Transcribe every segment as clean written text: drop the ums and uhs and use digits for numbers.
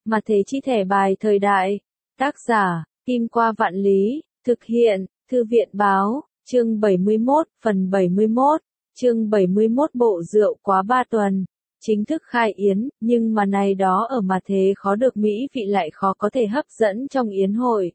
Mà thế chi thẻ bài thời đại. Tác giả, Kim Qua Vạn Lý, thực hiện, Thư viện báo, chương 71, phần 71, chương 71 bộ rượu quá 3 tuần. Chính thức khai yến, nhưng mà này đó ở mà thế khó được mỹ vị lại khó có thể hấp dẫn trong yến hội.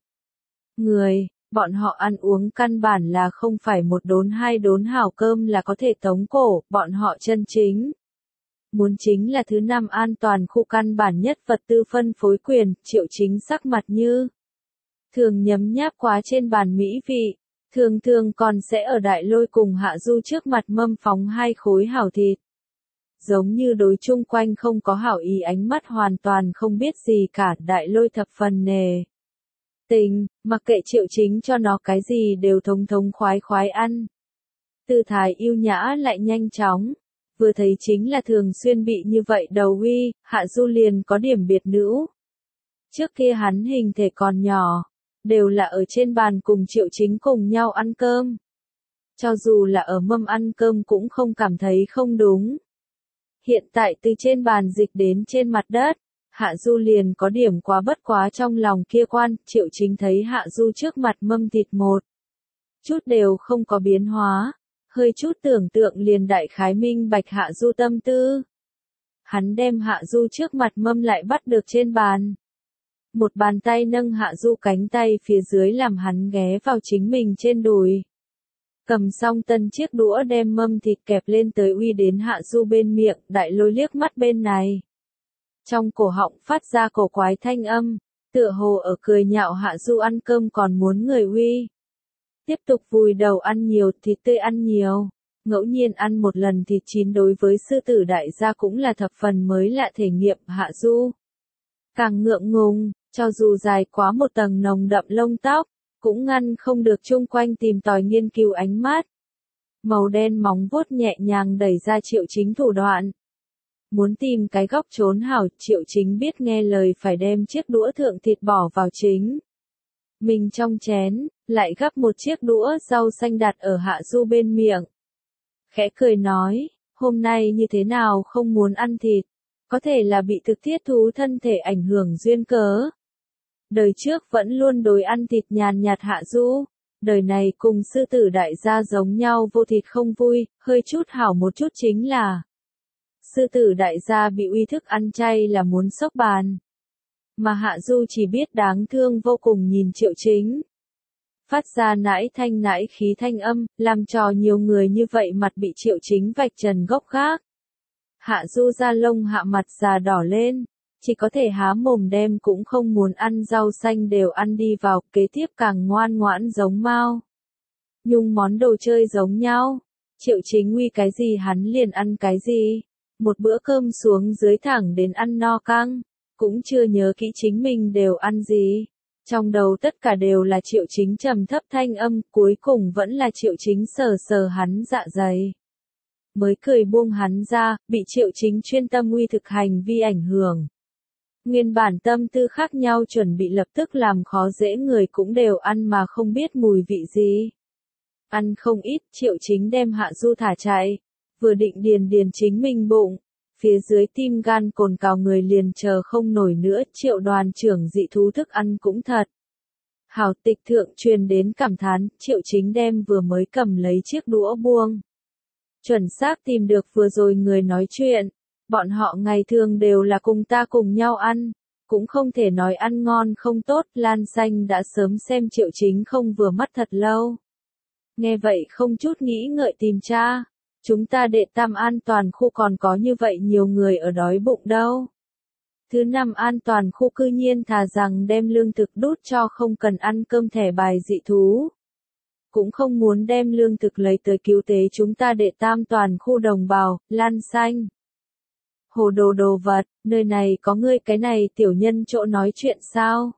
Bọn họ ăn uống căn bản là không phải một đốn hai đốn hảo cơm là có thể tống cổ, bọn họ chân chính. Muốn chính là thứ năm an toàn khu căn bản nhất vật tư phân phối quyền, Triệu Chính sắc mặt như thường nhấm nháp quá trên bàn mỹ vị, thường còn sẽ ở Đại Lôi cùng Hạ Du trước mặt mâm phóng 2 khối hảo thịt. Giống như đối chung quanh không có hảo ý ánh mắt hoàn toàn không biết gì cả, Đại Lôi thập phần nề tình, mặc kệ Triệu Chính cho nó cái gì đều thống khoái ăn. Tư thái yêu nhã lại nhanh chóng, vừa thấy chính là thường xuyên bị như vậy đầu uy, Hạ Du liền có điểm biệt nữ. Trước kia hắn hình thể còn nhỏ, đều là ở trên bàn cùng Triệu Chính cùng nhau ăn cơm. Cho dù là ở mâm ăn cơm cũng không cảm thấy không đúng. Hiện tại từ trên bàn dịch đến trên mặt đất, Hạ Du liền có điểm quá bất quá trong lòng kia quan, Triệu Chính thấy Hạ Du trước mặt mâm thịt một chút đều không có biến hóa, hơi chút tưởng tượng liền đại khái minh bạch Hạ Du tâm tư. Hắn đem Hạ Du trước mặt mâm lại bắt được trên bàn. Một bàn tay nâng Hạ Du cánh tay phía dưới làm hắn ghé vào chính mình trên đùi. Cầm xong tân chiếc đũa đem mâm thịt kẹp lên tới uy đến Hạ Du bên miệng, Đại Lôi liếc mắt bên này. Trong cổ họng phát ra cổ quái thanh âm, tựa hồ ở cười nhạo Hạ Du ăn cơm còn muốn người uy. Tiếp tục vùi đầu ăn nhiều, thịt tươi ăn nhiều. Ngẫu nhiên ăn một lần thịt chín đối với sư tử đại gia cũng là thập phần mới lạ thể nghiệm. Hạ Du càng ngượng ngùng, cho dù dài quá một tầng nồng đậm lông tóc, cũng ngăn không được chung quanh tìm tòi nghiên cứu ánh mắt. Màu đen móng vuốt nhẹ nhàng đẩy ra Triệu Chính thủ đoạn. Muốn tìm cái góc trốn hảo, Triệu Chính biết nghe lời phải đem chiếc đũa thượng thịt bỏ vào chính mình trong chén, lại gắp một chiếc đũa rau xanh đặt ở Hạ Du bên miệng. Khẽ cười nói, hôm nay như thế nào không muốn ăn thịt, có thể là bị thực thiết thú thân thể ảnh hưởng duyên cớ. Đời trước vẫn luôn đối ăn thịt nhàn nhạt Hạ Du, đời này cùng sư tử đại gia giống nhau vô thịt không vui, hơi chút hảo một chút chính là sư tử đại gia bị uy thức ăn chay là muốn xốc bàn. Mà Hạ Du chỉ biết đáng thương vô cùng nhìn Triệu Chính. Phát ra nãi thanh nãi khí thanh âm, làm cho nhiều người như vậy mặt bị Triệu Chính vạch trần gốc gác. Hạ Du da lông hạ mặt già đỏ lên, chỉ có thể há mồm đem cũng không muốn ăn rau xanh đều ăn đi vào, kế tiếp càng ngoan ngoãn giống Mao Nhung món đồ chơi giống nhau. Triệu Chính uy cái gì hắn liền ăn cái gì. Một bữa cơm xuống dưới thẳng đến ăn no căng, cũng chưa nhớ kỹ chính mình đều ăn gì. Trong đầu tất cả đều là Triệu Chính trầm thấp thanh âm, cuối cùng vẫn là Triệu Chính sờ hắn dạ dày. Mới cười buông hắn ra, bị Triệu Chính chuyên tâm uy thực hành vi ảnh hưởng. Nguyên bản tâm tư khác nhau chuẩn bị lập tức làm khó dễ người cũng đều ăn mà không biết mùi vị gì. Ăn không ít, Triệu Chính đem Hạ Du thả chạy, vừa định điền chính mình bụng. Phía dưới tim gan cồn cào người liền chờ không nổi nữa, Triệu đoàn trưởng dị thú thức ăn cũng thật. Hảo tịch thượng truyền đến cảm thán, Triệu Chính đem vừa mới cầm lấy chiếc đũa buông. Chuẩn xác tìm được vừa rồi người nói chuyện, bọn họ ngày thường đều là cùng ta cùng nhau ăn, cũng không thể nói ăn ngon không tốt, Lan Xanh đã sớm xem Triệu Chính không vừa mắt thật lâu. Nghe vậy không chút nghĩ ngợi tìm tra. Chúng ta đệ tam an toàn khu còn có như vậy nhiều người ở đói bụng đâu. Thứ năm an toàn khu cư nhiên thà rằng đem lương thực đút cho không cần ăn cơm thẻ bài dị thú. Cũng không muốn đem lương thực lấy tới cứu tế chúng ta đệ tam toàn khu đồng bào, Lan Xanh. Hồ đồ vật, nơi này có ngươi cái này tiểu nhân chỗ nói chuyện sao?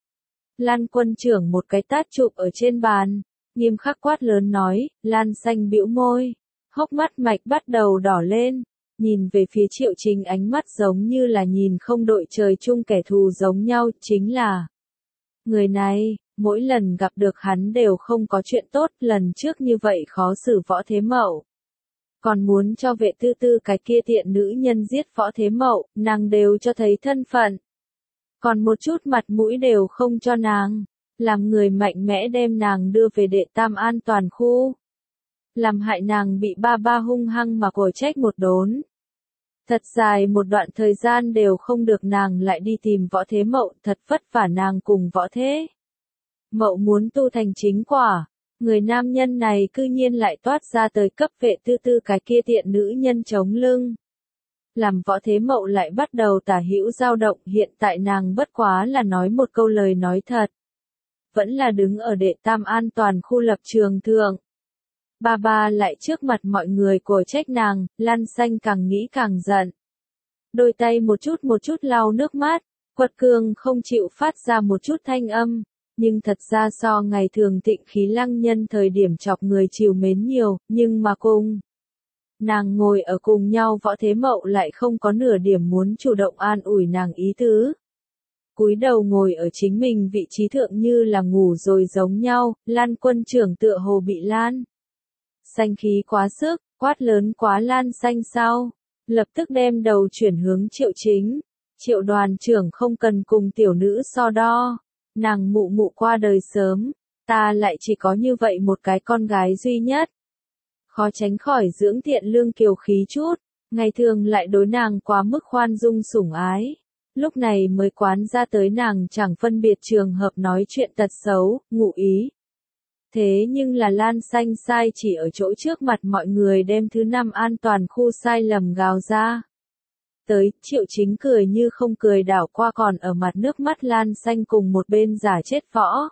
Lan quân trưởng một cái tát chụp ở trên bàn, nghiêm khắc quát lớn nói, Lan Xanh bĩu môi. Hốc mắt mạch bắt đầu đỏ lên, nhìn về phía Triệu Chính ánh mắt giống như là nhìn không đội trời chung kẻ thù giống nhau, chính là người này, mỗi lần gặp được hắn đều không có chuyện tốt, lần trước như vậy khó xử Võ Thế Mậu. Còn muốn cho vệ tư tư cái kia tiện nữ nhân giết Võ Thế Mậu, nàng đều cho thấy thân phận. còn một chút mặt mũi đều không cho nàng, làm người mạnh mẽ đem nàng đưa về đệ tam an toàn khu. Làm hại nàng bị ba ba hung hăng mà cổ trách một đốn. Thật dài một đoạn thời gian đều không được nàng lại đi tìm Võ Thế Mậu, thật vất vả nàng cùng Võ Thế Mậu muốn tu thành chính quả. Người nam nhân này cư nhiên lại toát ra tới cấp vệ tư tư cái kia tiện nữ nhân chống lưng. Làm Võ Thế Mậu lại bắt đầu tả hữu dao động, hiện tại nàng bất quá là nói một câu lời nói thật. Vẫn là đứng ở đệ tam an toàn khu lập trường thượng. Ba ba lại trước mặt mọi người cổ trách nàng, Lan Xanh càng nghĩ càng giận. Đôi tay một chút lau nước mắt, quật cường không chịu phát ra một chút thanh âm. Nhưng thật ra so ngày thường thịnh khí lăng nhân thời điểm chọc người chiều mến nhiều, nhưng mà cùng nàng ngồi ở cùng nhau Võ Thế Mậu lại không có nửa điểm muốn chủ động an ủi nàng ý tứ. Cúi đầu ngồi ở chính mình vị trí thượng như là ngủ rồi giống nhau, Lan Quân trưởng tựa hồ bị Lan Xanh khí quá sức, quát lớn quá Lan Xanh sau, lập tức đem đầu chuyển hướng Triệu Chính. Triệu đoàn trưởng không cần cùng tiểu nữ so đo. Nàng mụ mụ qua đời sớm, ta lại chỉ có như vậy một cái con gái duy nhất. Khó tránh khỏi dưỡng thiện lương kiều khí chút, ngày thường lại đối nàng quá mức khoan dung sủng ái. Lúc này mới quán ra tới nàng chẳng phân biệt trường hợp nói chuyện tật xấu, ngụ ý. Thế nhưng là Lan Xanh sai chỉ ở chỗ trước mặt mọi người đem thứ 5 an toàn khu sai lầm gào ra. Tới, Triệu Chính cười như không cười đảo qua còn ở mặt nước mắt Lan Xanh cùng một bên giả chết Võ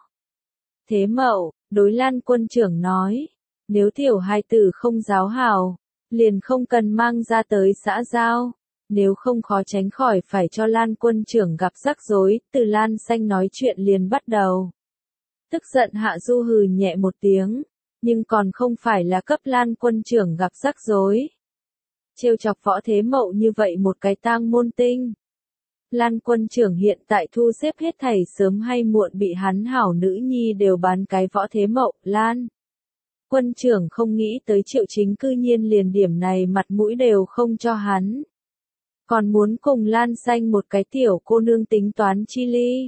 Thế Mậu, đối Lan Quân trưởng nói, nếu tiểu hài tử không giáo hảo, liền không cần mang ra tới xã giao, nếu không khó tránh khỏi phải cho Lan Quân trưởng gặp rắc rối, từ Lan Xanh nói chuyện liền bắt đầu. Tức giận Hạ Du hừ nhẹ một tiếng, nhưng còn không phải là cấp Lan Quân trưởng gặp rắc rối. Trêu chọc Võ Thế Mậu như vậy một cái tang môn tinh. Lan Quân trưởng hiện tại thu xếp hết thảy sớm hay muộn bị hắn hảo nữ nhi đều bán cái Võ Thế Mậu, Lan Quân trưởng không nghĩ tới Triệu Chính cư nhiên liền điểm này mặt mũi đều không cho hắn. Còn muốn cùng Lan Xanh một cái tiểu cô nương tính toán chi ly.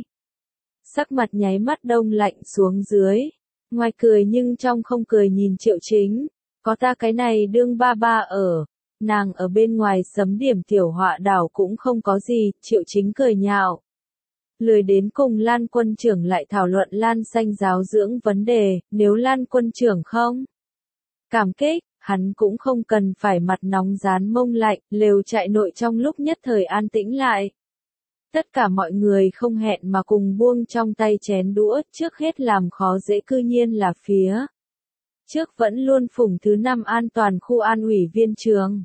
Sắc mặt nháy mắt đông lạnh xuống dưới, ngoài cười nhưng trong không cười nhìn Triệu Chính, có ta cái này đương ba ba ở. Nàng ở bên ngoài sấm điểm tiểu họa đảo cũng không có gì, Triệu Chính cười nhạo. Lười đến cùng Lan Quân trưởng lại thảo luận Lan Xanh giáo dưỡng vấn đề, nếu Lan Quân trưởng không cảm kích, hắn cũng không cần phải mặt nóng rán mông lạnh, lều trại nội trong lúc nhất thời an tĩnh lại. Tất cả mọi người không hẹn mà cùng buông trong tay chén đũa, trước hết làm khó dễ cư nhiên là phía trước vẫn luôn phủng thứ 5 an toàn khu an ủy viên trường.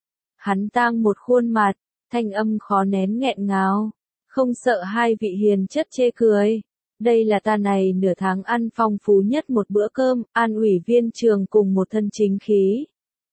Hắn tang một khuôn mặt, thanh âm khó nén nghẹn ngào, không sợ hai vị hiền chất chê cười. Đây là ta này nửa tháng ăn phong phú nhất một bữa cơm, an ủy viên trường cùng một thân chính khí.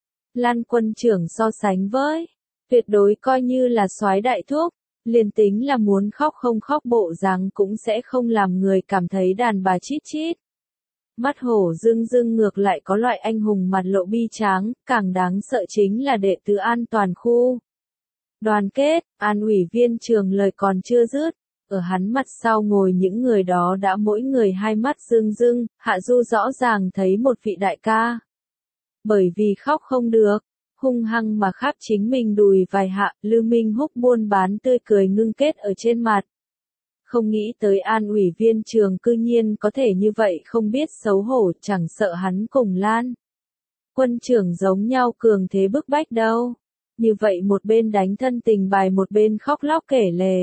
Lan Quân trưởng so sánh với, tuyệt đối coi như là soái đại thúc, liền tính là muốn khóc không khóc bộ dáng cũng sẽ không làm người cảm thấy đàn bà chít chít. Mắt hổ dưng dưng ngược lại có loại anh hùng mặt lộ bi tráng, càng đáng sợ chính là đệ tứ an toàn khu. Đoàn kết, an ủy viên trường lời còn chưa dứt, ở hắn mặt sau ngồi những người đó đã mỗi người hai mắt rưng rưng, Hạ Du rõ ràng thấy một vị đại ca. Bởi vì khóc không được, hung hăng mà khắp chính mình đùi vài hạ, Lưu Minh Húc buôn bán tươi cười ngưng kết ở trên mặt. Không nghĩ tới an ủy viên trường cư nhiên có thể như vậy không biết xấu hổ, chẳng sợ hắn cùng Lan Quân trưởng giống nhau cường thế bức bách đâu. Như vậy một bên đánh thân tình bài một bên khóc lóc kể lể.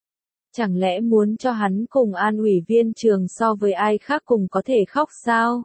Chẳng lẽ muốn cho hắn cùng an ủy viên trường so với ai khác cùng có thể khóc sao?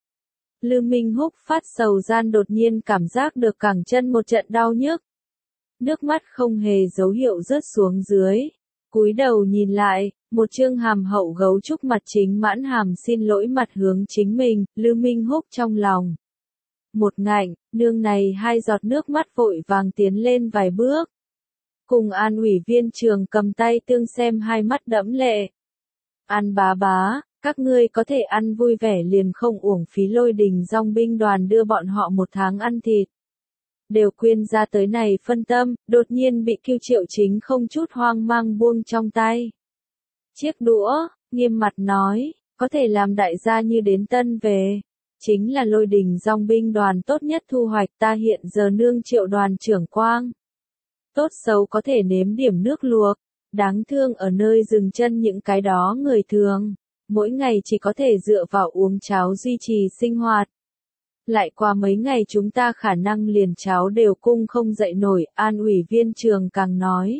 Lưu Minh Húc phát sầu gian đột nhiên cảm giác được cẳng chân một trận đau nhức. Nước mắt không hề dấu hiệu rớt xuống dưới. Cúi đầu nhìn lại, một trương hàm hậu gấu trúc mặt chính mãn hàm xin lỗi mặt hướng chính mình, Lưu Minh Húc trong lòng. Một ngạnh, nương này hai giọt nước mắt vội vàng tiến lên vài bước. Cùng an ủy viên trường cầm tay tương xem hai mắt đẫm lệ. An bá bá, các ngươi có thể ăn vui vẻ liền không uổng phí Lôi Đình dòng binh đoàn đưa bọn họ một tháng ăn thịt. Đều quyên ra tới này phân tâm, đột nhiên bị Kiêu Triệu Chính không chút hoang mang buông trong tay. chiếc đũa, nghiêm mặt nói, có thể làm đại gia như đến Tân về. Chính là Lôi Đình dòng binh đoàn tốt nhất thu hoạch, ta hiện giờ nương Triệu đoàn trưởng Quang. Tốt xấu có thể nếm điểm nước luộc, đáng thương ở nơi dừng chân những cái đó người thường, mỗi ngày chỉ có thể dựa vào uống cháo duy trì sinh hoạt. Lại qua mấy ngày chúng ta khả năng liền cháo đều cung không dậy nổi, An ủy viên trường càng nói.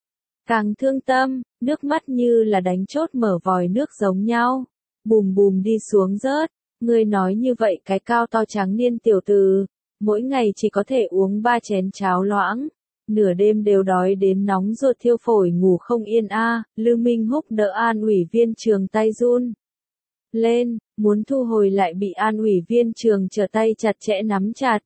Càng thương tâm, nước mắt như là đánh chốt mở vòi nước giống nhau, bùm bùm đi xuống rớt. Ngươi nói như vậy cái cao to trắng niên tiểu tử, mỗi ngày chỉ có thể uống 3 chén cháo loãng, nửa đêm đều đói đến nóng ruột thiêu phổi ngủ không yên a. Lư Minh Húc đỡ An ủy viên trường tay run lên, muốn thu hồi lại bị An ủy viên trường trở tay chặt chẽ nắm chặt.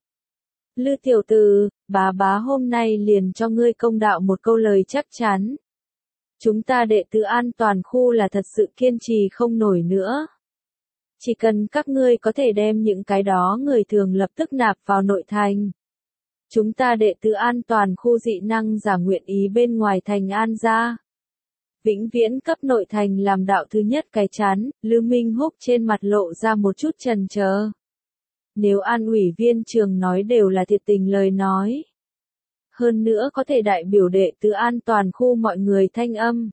Lư tiểu tử, bá hôm nay liền cho ngươi công đạo một câu lời chắc chắn. Chúng ta đệ tử an toàn khu là thật sự kiên trì không nổi nữa. Chỉ cần các ngươi có thể đem những cái đó người thường lập tức nạp vào nội thành. Chúng ta đệ tử an toàn khu dị năng giả nguyện ý bên ngoài thành an gia. Vĩnh viễn cấp nội thành làm đạo thứ nhất cái chán, Lư Minh Húc trên mặt lộ ra một chút chần chờ. Nếu An ủy viên trường nói đều là thiệt tình lời nói. Hơn nữa có thể đại biểu đệ tử an toàn khu mọi người thanh âm.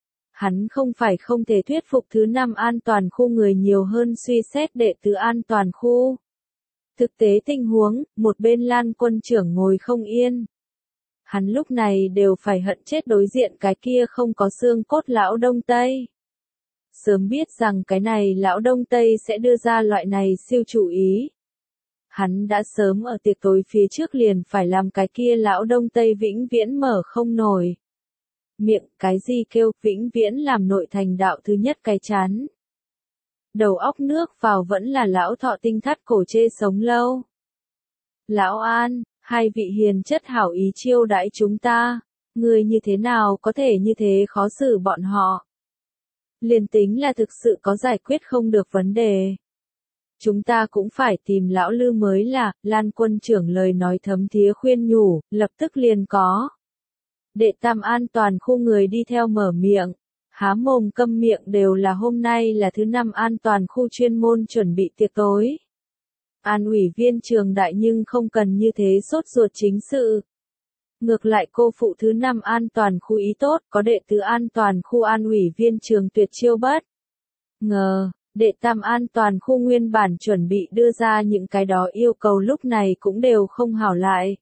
Hắn không phải không thể thuyết phục thứ 5 an toàn khu người nhiều hơn suy xét đệ tử an toàn khu. Thực tế tình huống, một bên Lan quân trưởng ngồi không yên. Hắn lúc này đều phải hận chết đối diện cái kia không có xương cốt lão Đông Tây. Sớm biết rằng cái này lão Đông Tây sẽ đưa ra loại này siêu chủ ý. Hắn đã sớm ở tiệc tối phía trước liền phải làm cái kia lão Đông Tây vĩnh viễn mở không nổi. Miệng cái gì kêu vĩnh viễn làm nội thành đạo thứ nhất cái chán. Đầu óc nước vào vẫn là lão thọ tinh thắt cổ chê sống lâu. Lão An, hai vị hiền chất hảo ý chiêu đãi chúng ta, người như thế nào có thể như thế khó xử bọn họ. Liền tính là thực sự có giải quyết không được vấn đề. Chúng ta cũng phải tìm lão Lư mới là, Lan quân trưởng lời nói thấm thía khuyên nhủ, lập tức liền có. Đệ tam an toàn khu người đi theo mở miệng, há mồm câm miệng đều là hôm nay là thứ 5 an toàn khu chuyên môn chuẩn bị tiệc tối. An ủy viên trường đại nhưng không cần như thế sốt ruột chính sự. Ngược lại cô phụ thứ 5 an toàn khu ý tốt, có đệ tứ an toàn khu an ủy viên trường tuyệt chiêu bất ngờ, đệ tam an toàn khu nguyên bản chuẩn bị đưa ra những cái đó yêu cầu lúc này cũng đều không hảo lại.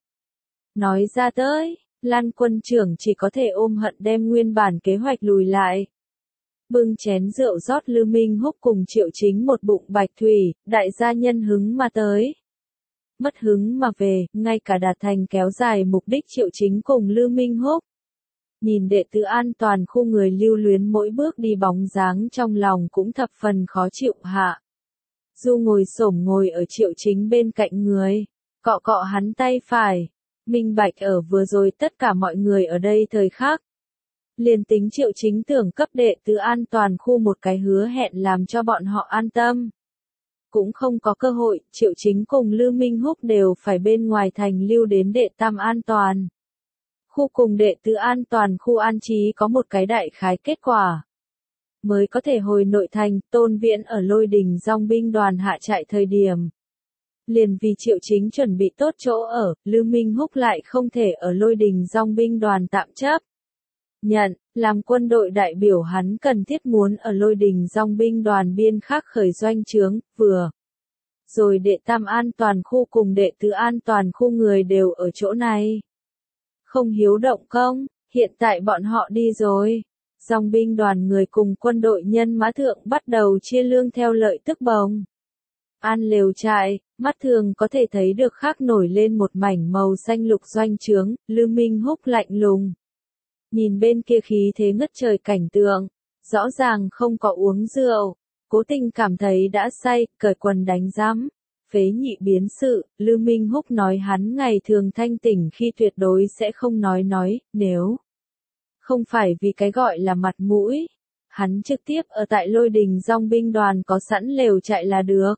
Nói ra tới, Lan quân trưởng chỉ có thể ôm hận đem nguyên bản kế hoạch lùi lại. Bưng chén rượu rót Lư Minh Húc cùng Triệu Chính một bụng bạch thủy, đại gia nhân hứng mà tới. Mất hứng mà về, ngay cả đạt thành kéo dài mục đích Triệu Chính cùng Lư Minh Húc. Nhìn đệ tử an toàn khu người lưu luyến mỗi bước đi bóng dáng trong lòng cũng thập phần khó chịu hạ. Du ngồi xổm ngồi ở Triệu Chính bên cạnh người, cọ cọ hắn tay phải, minh bạch ở vừa rồi tất cả mọi người ở đây thời khắc. Liền tính Triệu Chính tưởng cấp đệ tử an toàn khu một cái hứa hẹn làm cho bọn họ an tâm. Cũng không có cơ hội, Triệu Chính cùng Lư Minh Húc đều phải bên ngoài thành lưu đến đệ tam an toàn. Khu cùng đệ tử an toàn khu an trí có một cái đại khái kết quả. Mới có thể hồi nội thành, Tôn Viễn ở Lôi Đình dòng binh đoàn hạ trại thời điểm. Liền vì Triệu Chính chuẩn bị tốt chỗ ở, Lư Minh Húc lại không thể ở Lôi Đình dòng binh đoàn tạm chấp. Nhận, làm quân đội đại biểu hắn cần thiết muốn ở Lôi Đình dòng binh đoàn biên khắc khởi doanh trướng, vừa. Rồi đệ tam an toàn khu cùng đệ tứ an toàn khu người đều ở chỗ này. Không hiếu động công, hiện tại bọn họ đi rồi. Dòng binh đoàn người cùng quân đội nhân mã thượng bắt đầu chia lương theo lợi tức bồng. An lều trại, mắt thường có thể thấy được khắc nổi lên một mảnh màu xanh lục doanh trướng, Lư Minh Húc lạnh lùng. Nhìn bên kia khí thế ngất trời cảnh tượng, rõ ràng không có uống rượu, cố tình cảm thấy đã say, cởi quần đánh giám. Phế nhị biến sự, Lư Minh Húc nói hắn ngày thường thanh tỉnh khi tuyệt đối sẽ không nói, nếu không phải vì cái gọi là mặt mũi, hắn trực tiếp ở tại Lôi Đình dòng binh đoàn có sẵn lều trại là được.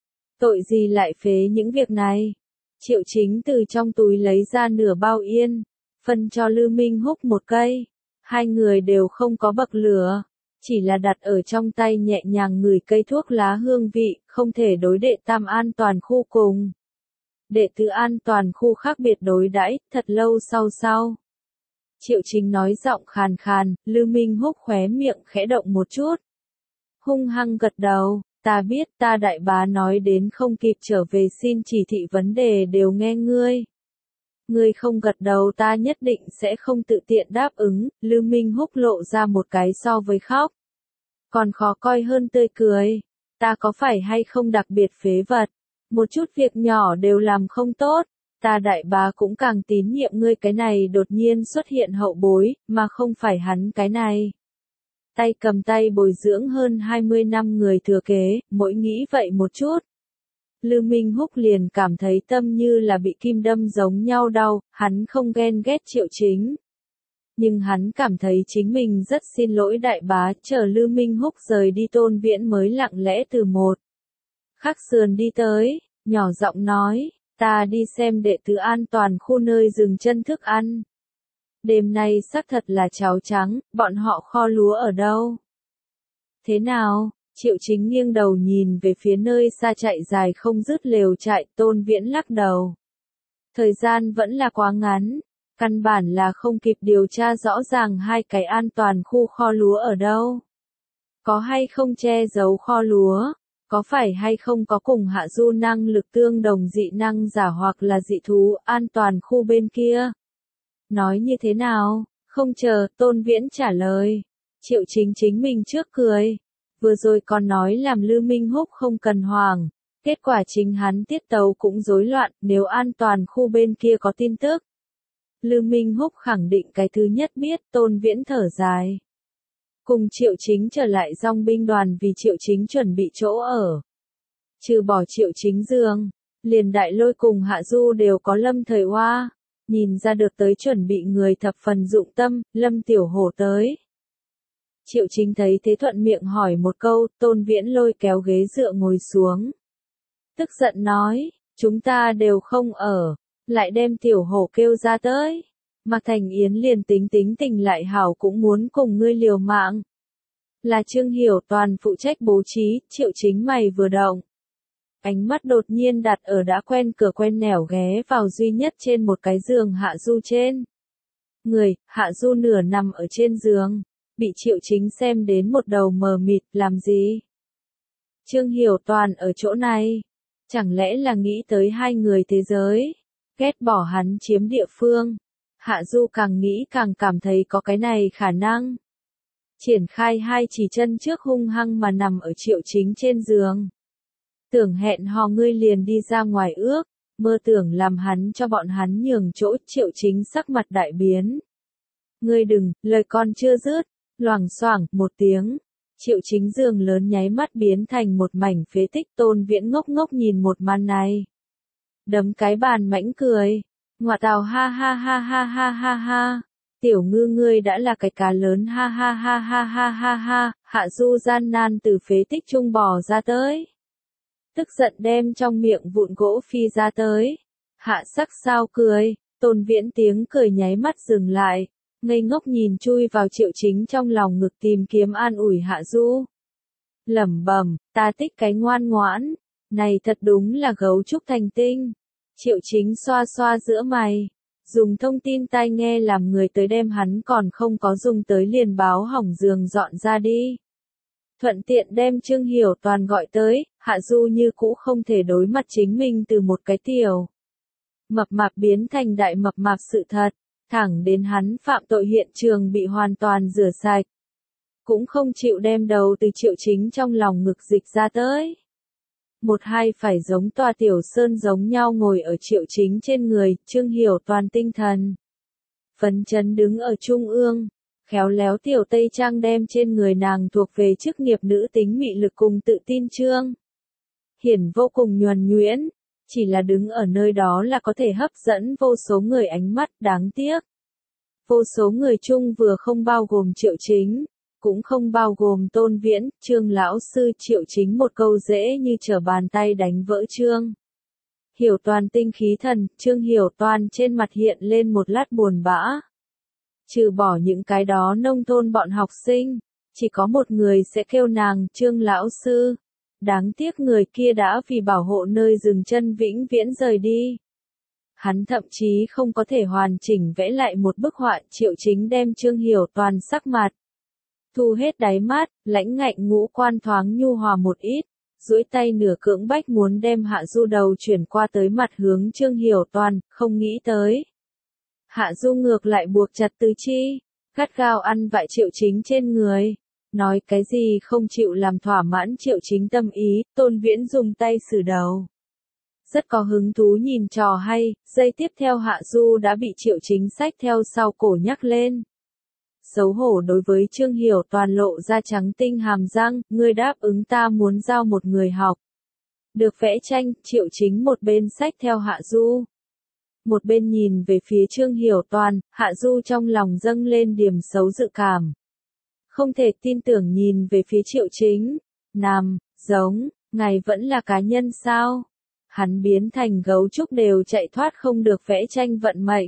Tội gì lại phế những việc này? Triệu Chính từ trong túi lấy ra nửa bao yên, phân cho Lư Minh Húc một cây. Hai người đều không có bậc lửa, chỉ là đặt ở trong tay nhẹ nhàng ngửi cây thuốc lá hương vị, không thể đối đệ tam an toàn khu cùng. Đệ tứ an toàn khu khác biệt đối đãi, thật lâu sau. Triệu Chính nói giọng khàn khàn, Lư Minh Húc khóe miệng khẽ động một chút. Hung hăng gật đầu, ta biết ta đại bá nói đến không kịp trở về xin chỉ thị vấn đề đều nghe ngươi. Ngươi không gật đầu ta nhất định sẽ không tự tiện đáp ứng, Lư Minh Húc lộ ra một cái so với khóc. Còn khó coi hơn tươi cười, ta có phải hay không đặc biệt phế vật, một chút việc nhỏ đều làm không tốt, ta đại bá cũng càng tín nhiệm ngươi cái này đột nhiên xuất hiện hậu bối, mà không phải hắn cái này. Tay cầm tay bồi dưỡng hơn 20 năm người thừa kế, mỗi nghĩ vậy một chút. Lư Minh Húc liền cảm thấy tâm như là bị kim đâm giống nhau đau, hắn không ghen ghét Triệu Chính. Nhưng hắn cảm thấy chính mình rất xin lỗi đại bá, chờ Lư Minh Húc rời đi Tôn Viễn mới lặng lẽ từ một khắc sườn đi tới, nhỏ giọng nói, ta đi xem đệ tứ an toàn khu nơi dừng chân thức ăn. Đêm nay xác thật là cháo trắng, bọn họ kho lúa ở đâu? Thế nào? Triệu Chính nghiêng đầu nhìn về phía nơi xa chạy dài không dứt lều trại, Tôn Viễn lắc đầu. Thời gian vẫn là quá ngắn, căn bản là không kịp điều tra rõ ràng hai cái an toàn khu kho lúa ở đâu. Có hay không che giấu kho lúa, có phải hay không có cùng Hạ Du năng lực tương đồng dị năng giả hoặc là dị thú an toàn khu bên kia. Nói như thế nào? Không chờ, Tôn Viễn trả lời. Triệu Chính chính mình trước cười. Vừa rồi còn nói làm Lư Minh Húc không cần hoảng. Kết quả chính hắn tiết tấu cũng rối loạn, nếu an toàn khu bên kia có tin tức. Lư Minh Húc khẳng định cái thứ nhất biết, Tôn Viễn thở dài. Cùng Triệu Chính trở lại dòng binh đoàn vì Triệu Chính chuẩn bị chỗ ở. Trừ bỏ Triệu Chính giường, liền Đại Lôi cùng Hạ Du đều có Lâm Thời Hoa. Nhìn ra được tới chuẩn bị người thập phần dụng tâm, Lâm Tiểu Hổ tới. Triệu Chính thấy thế thuận miệng hỏi một câu, Tôn Viễn lôi kéo ghế dựa ngồi xuống. Tức giận nói, chúng ta đều không ở, lại đem Tiểu Hổ kêu ra tới. Mạc Thành Yến liền tính tình lại hảo cũng muốn cùng ngươi liều mạng. Là Trương Hiểu Toàn phụ trách bố trí, Triệu Chính mày vừa động. Ánh mắt đột nhiên đặt ở đã quen cửa quen nẻo ghé vào duy nhất trên một cái giường Hạ Du trên. Người, Hạ Du nửa nằm ở trên giường, bị Triệu Chính xem đến một đầu mờ mịt, làm gì? Trương Hiểu Toàn ở chỗ này, chẳng lẽ là nghĩ tới hai người thế giới, ghét bỏ hắn chiếm địa phương. Hạ Du càng nghĩ càng cảm thấy có cái này khả năng. Triển khai hai chỉ chân trước hung hăng mà nằm ở Triệu Chính trên giường. Tưởng hẹn hò ngươi liền đi ra ngoài ước, mơ tưởng làm hắn cho bọn hắn nhường chỗ, Triệu Chính sắc mặt đại biến. Ngươi đừng, lời con chưa dứt, loảng xoảng một tiếng. Triệu Chính giường lớn nháy mắt biến thành một mảnh phế tích. Tôn Viễn ngốc ngốc nhìn một màn này. Đấm cái bàn mãnh cười. Ngoạ tào ha ha ha ha ha ha ha. Tiểu Ngư ngươi đã là cái cá lớn ha ha ha ha ha ha ha. Hạ Du gian nan từ phế tích trung bò ra tới. Tức giận đem trong miệng vụn gỗ phi ra tới. Hạ sắc sao cười, Tôn Viễn tiếng cười nháy mắt dừng lại, ngây ngốc nhìn chui vào Triệu Chính trong lòng ngực tìm kiếm an ủi Hạ Du. Lẩm bẩm, ta thích cái ngoan ngoãn, này thật đúng là gấu trúc thành tinh. Triệu Chính xoa xoa giữa mày, dùng thông tin tai nghe làm người tới đem hắn còn không có dùng tới liền báo hỏng giường dọn ra đi. Thuận tiện đem Trương Hiểu Toàn gọi tới, Hạ Du như cũ không thể đối mặt chính mình từ một cái tiểu mập mạp biến thành đại mập mạp sự thật, thẳng đến hắn phạm tội hiện trường bị hoàn toàn rửa sạch. Cũng không chịu đem đầu từ Triệu Chính trong lòng ngực dịch ra tới. Một hai phải giống tòa tiểu sơn giống nhau ngồi ở Triệu Chính trên người, Trương Hiểu Toàn tinh thần phấn chấn đứng ở trung ương. Khéo léo tiểu tây trang đem trên người nàng thuộc về chức nghiệp nữ tính mị lực cùng tự tin trương. Hiển vô cùng nhuần nhuyễn, chỉ là đứng ở nơi đó là có thể hấp dẫn vô số người ánh mắt, đáng tiếc. Vô số người chung vừa không bao gồm Triệu Chính, cũng không bao gồm Tôn Viễn, Trương lão sư. Triệu Chính một câu dễ như trở bàn tay đánh vỡ Trương Hiểu Toàn tinh khí thần. Trương Hiểu Toàn trên mặt hiện lên một lát buồn bã. Trừ bỏ những cái đó nông thôn bọn học sinh, chỉ có một người sẽ kêu nàng Trương lão sư. Đáng tiếc người kia đã vì bảo hộ nơi dừng chân vĩnh viễn rời đi. Hắn thậm chí không có thể hoàn chỉnh vẽ lại một bức họa. Triệu Chính đem Trương Hiểu Toàn sắc mặt thu hết đáy mắt, lãnh ngạnh ngũ quan thoáng nhu hòa một ít, duỗi tay nửa cưỡng bách muốn đem Hạ Du đầu chuyển qua tới mặt hướng Trương Hiểu Toàn, không nghĩ tới. Hạ Du ngược lại buộc chặt tứ chi, gắt gao ăn vại Triệu Chính trên người. Nói cái gì không chịu làm thỏa mãn Triệu Chính tâm ý, Tôn Viễn dùng tay xử đầu. Rất có hứng thú nhìn trò hay, giây tiếp theo Hạ Du đã bị Triệu Chính xách theo sau cổ nhắc lên. Xấu hổ đối với Trương Hiểu Toàn lộ ra trắng tinh hàm răng, ngươi đáp ứng ta muốn giao một người học. Được vẽ tranh, Triệu Chính một bên xách theo Hạ Du. Một bên nhìn về phía Trương Hiểu Toàn, Hạ Du trong lòng dâng lên điểm xấu dự cảm. Không thể tin tưởng nhìn về phía Triệu Chính. Giống, ngài vẫn là cá nhân sao? Hắn biến thành gấu trúc đều chạy thoát không được vẽ tranh vận mệnh.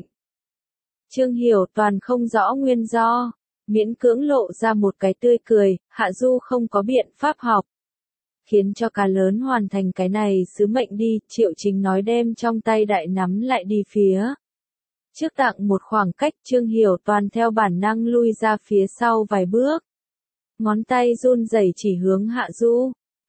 Trương Hiểu Toàn không rõ nguyên do, miễn cưỡng lộ ra một cái tươi cười, Hạ Du không có biện pháp học. Khiến cho cá lớn hoàn thành cái này sứ mệnh đi, Triệu Chính nói đem trong tay đại nắm lại đi phía. Trước tặng một khoảng cách, Trương Hiểu Toàn theo bản năng lui ra phía sau vài bước. Ngón tay run rẩy chỉ hướng Hạ Du.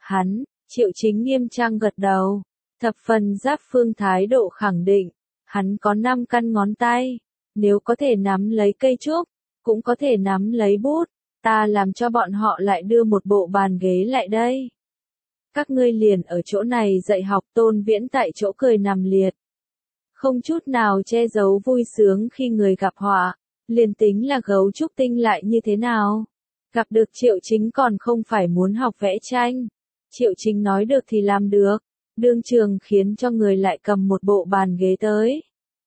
Triệu Chính nghiêm trang gật đầu. Thập phần giáp phương thái độ khẳng định. Hắn có 5 căn ngón tay. Nếu có thể nắm lấy cây trúc, cũng có thể nắm lấy bút. Ta làm cho bọn họ lại đưa một bộ bàn ghế lại đây. Các ngươi liền ở chỗ này dạy học. Tôn Viễn tại chỗ cười nằm liệt. Không chút nào che giấu vui sướng khi người gặp họa. Liền tính là gấu trúc tinh lại như thế nào? Gặp được Triệu Chính còn không phải muốn học vẽ tranh. Triệu Chính nói được thì làm được. Đương trường khiến cho người lại cầm một bộ bàn ghế tới.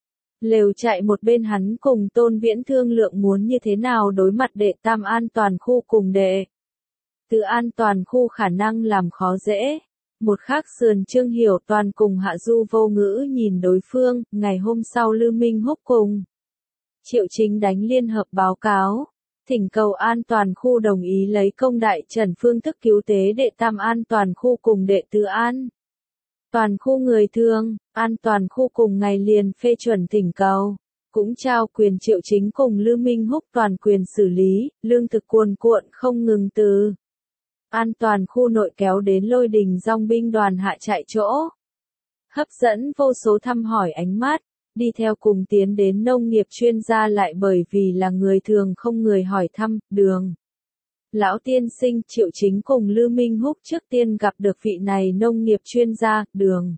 Lều chạy một bên hắn cùng Tôn Viễn thương lượng muốn như thế nào đối mặt đệ tam an toàn khu cùng đệ. Từ an toàn khu khả năng làm khó dễ. Một khác sườn Trương Hiểu Toàn cùng Hạ Du vô ngữ nhìn đối phương, ngày hôm sau Lư Minh Húc cùng. Triệu Chính đánh liên hợp báo cáo. Thỉnh cầu an toàn khu đồng ý lấy công đại trần phương thức cứu tế đệ tam an toàn khu cùng đệ tứ an. Toàn khu người thương, an toàn khu cùng ngày liền phê chuẩn thỉnh cầu. Cũng trao quyền Triệu Chính cùng Lư Minh Húc toàn quyền xử lý, lương thực cuồn cuộn không ngừng từ. An toàn khu nội kéo đến Lôi Đình dòng binh đoàn hạ trại chỗ. Hấp dẫn vô số thăm hỏi ánh mắt. Đi theo cùng tiến đến nông nghiệp chuyên gia lại bởi vì là người thường không người hỏi thăm, đường. Lão tiên sinh Triệu Chính cùng Lư Minh Húc trước tiên gặp được vị này nông nghiệp chuyên gia, đường.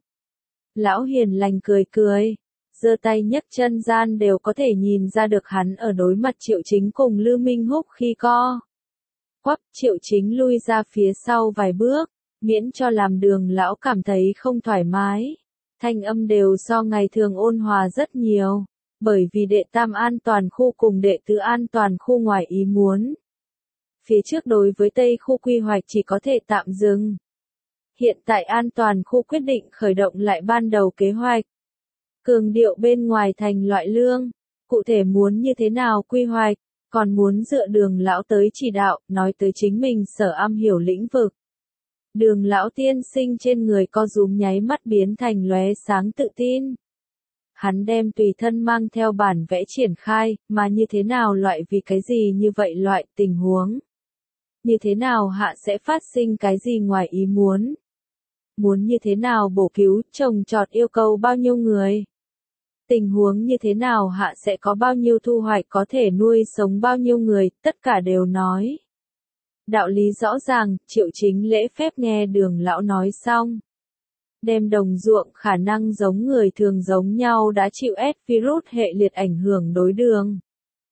Lão hiền lành cười cười, giơ tay nhấc chân gian đều có thể nhìn ra được hắn ở đối mặt Triệu Chính cùng Lư Minh Húc khi co. Quắp Triệu Chính lui ra phía sau vài bước, miễn cho làm đường lão cảm thấy không thoải mái. Thanh âm đều so ngày thường ôn hòa rất nhiều, bởi vì đệ tam an toàn khu cùng đệ tứ an toàn khu ngoài ý muốn. Phía trước đối với Tây khu quy hoạch chỉ có thể tạm dừng. Hiện tại an toàn khu quyết định khởi động lại ban đầu kế hoạch. Cường điệu bên ngoài thành loại lương, cụ thể muốn như thế nào quy hoạch, còn muốn dựa đường lão tới chỉ đạo, nói tới chính mình sở am hiểu lĩnh vực. Đường lão tiên sinh trên người co rúm nháy mắt biến thành lóe sáng tự tin. Hắn đem tùy thân mang theo bản vẽ triển khai, mà như thế nào loại vì cái gì như vậy loại tình huống. Như thế nào hạ sẽ phát sinh cái gì ngoài ý muốn. Muốn như thế nào bổ cứu, trồng trọt yêu cầu bao nhiêu người. Tình huống như thế nào hạ sẽ có bao nhiêu thu hoạch có thể nuôi sống bao nhiêu người, tất cả đều nói. Đạo lý rõ ràng, Triệu Chính lễ phép nghe đường lão nói xong. Đem đồng ruộng khả năng giống người thường giống nhau đã chịu virus hệ liệt ảnh hưởng đối đường.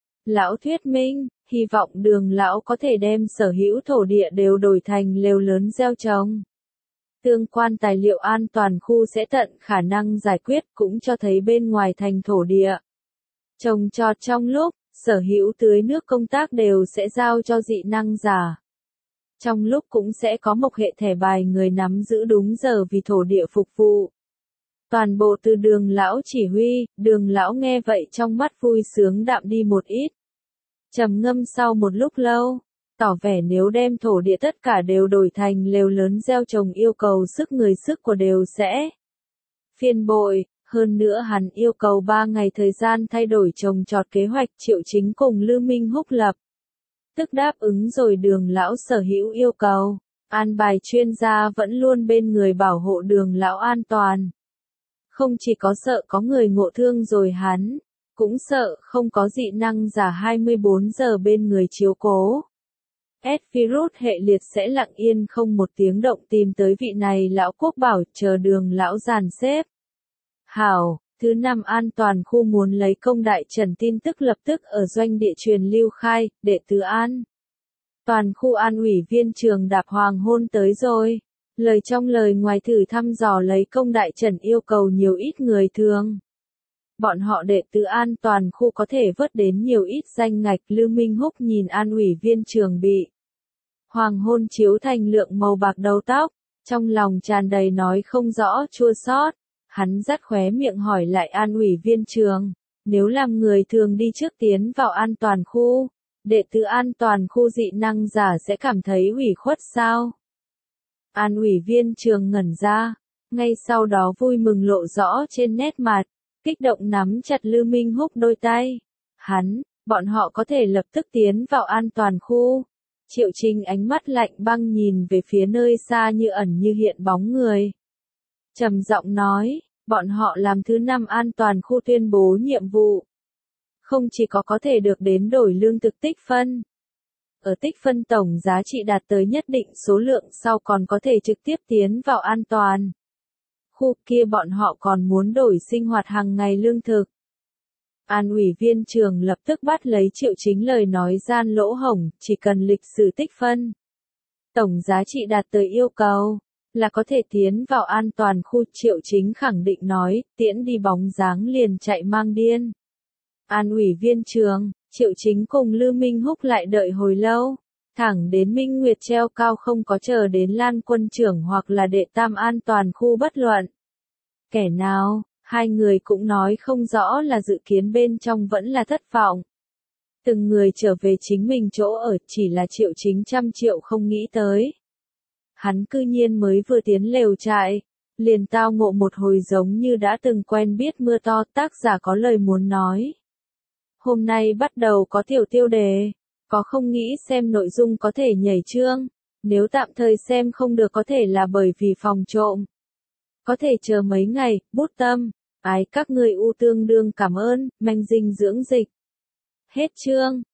Lão thuyết minh, hy vọng đường lão có thể đem sở hữu thổ địa đều đổi thành lều lớn gieo trồng. Tương quan tài liệu an toàn khu sẽ tận khả năng giải quyết cũng cho thấy bên ngoài thành thổ địa. Trồng trọt trong lúc, sở hữu tưới nước công tác đều sẽ giao cho dị năng giả. Trong lúc cũng sẽ có một hệ thẻ bài người nắm giữ đúng giờ vì thổ địa phục vụ. Toàn bộ từ đường lão chỉ huy, đường lão nghe vậy trong mắt vui sướng đạm đi một ít. Trầm ngâm sau một lúc lâu, tỏ vẻ nếu đem thổ địa tất cả đều đổi thành lều lớn gieo trồng yêu cầu sức người sức của đều sẽ phiên bội. Hơn nữa hắn yêu cầu 3 ngày thời gian thay đổi trồng trọt kế hoạch. Triệu Chính cùng Lư Minh Húc lập tức đáp ứng rồi. Đường lão sở hữu yêu cầu, an bài chuyên gia vẫn luôn bên người bảo hộ Đường lão an toàn. Không chỉ có sợ có người ngộ thương rồi hắn, cũng sợ không có dị năng giả 24 giờ bên người chiếu cố. Virus hệ liệt sẽ lặng yên không một tiếng động tìm tới vị này lão quốc bảo, chờ Đường lão dàn xếp. Hảo, thứ 5 an toàn khu muốn lấy công đại trần tin tức lập tức ở doanh địa truyền lưu khai, đệ tử an. Toàn khu an ủy viên trường đạp hoàng hôn tới rồi. Lời trong lời ngoài thử thăm dò lấy công đại trần yêu cầu nhiều ít người thường. Bọn họ đệ tử an toàn khu có thể vớt đến nhiều ít danh ngạch. Lư Minh Húc nhìn an ủy viên trường bị hoàng hôn chiếu thành lượng màu bạc đầu tóc, trong lòng tràn đầy nói không rõ chua xót. Hắn dắt khóe miệng hỏi lại an ủy viên trường, nếu làm người thường đi trước tiến vào an toàn khu, đệ tử an toàn khu dị năng giả sẽ cảm thấy ủy khuất sao? An ủy viên trường ngẩn ra, ngay sau đó vui mừng lộ rõ trên nét mặt, kích động nắm chặt Lư Minh Húc đôi tay. Bọn họ có thể lập tức tiến vào an toàn khu. Triệu Chính ánh mắt lạnh băng nhìn về phía nơi xa như ẩn như hiện bóng người. Trầm giọng nói, bọn họ làm thứ 5 an toàn khu tuyên bố nhiệm vụ. Không chỉ có thể được đến đổi lương thực tích phân. Ở tích phân tổng giá trị đạt tới nhất định số lượng sau còn có thể trực tiếp tiến vào an toàn khu kia, bọn họ còn muốn đổi sinh hoạt hàng ngày lương thực. An ủy viên trường lập tức bắt lấy Triệu Chính lời nói gian lỗ hổng, chỉ cần lịch sử tích phân tổng giá trị đạt tới yêu cầu là có thể tiến vào an toàn khu. Triệu Chính khẳng định nói, tiễn đi bóng dáng liền chạy mang điên. An ủy viên trường, Triệu Chính cùng Lư Minh Húc lại đợi hồi lâu, thẳng đến Minh Nguyệt treo cao không có chờ đến Lan quân trưởng hoặc là đệ tam an toàn khu bất luận. Kẻ nào, hai người cũng nói không rõ là dự kiến bên trong vẫn là thất vọng. Từng người trở về chính mình chỗ ở, chỉ là Triệu Chính trăm triệu không nghĩ tới. Hắn cư nhiên mới vừa tiến lều trại, liền tao ngộ một hồi giống như đã từng quen biết mưa to. Tác giả có lời muốn nói. Hôm nay bắt đầu có tiểu tiêu đề, có không nghĩ xem nội dung có thể nhảy chương, nếu tạm thời xem không được có thể là bởi vì phòng trộm. Có thể chờ mấy ngày, bút tâm, ái các người u tương đương cảm ơn, manh dinh dưỡng dịch. Hết chương.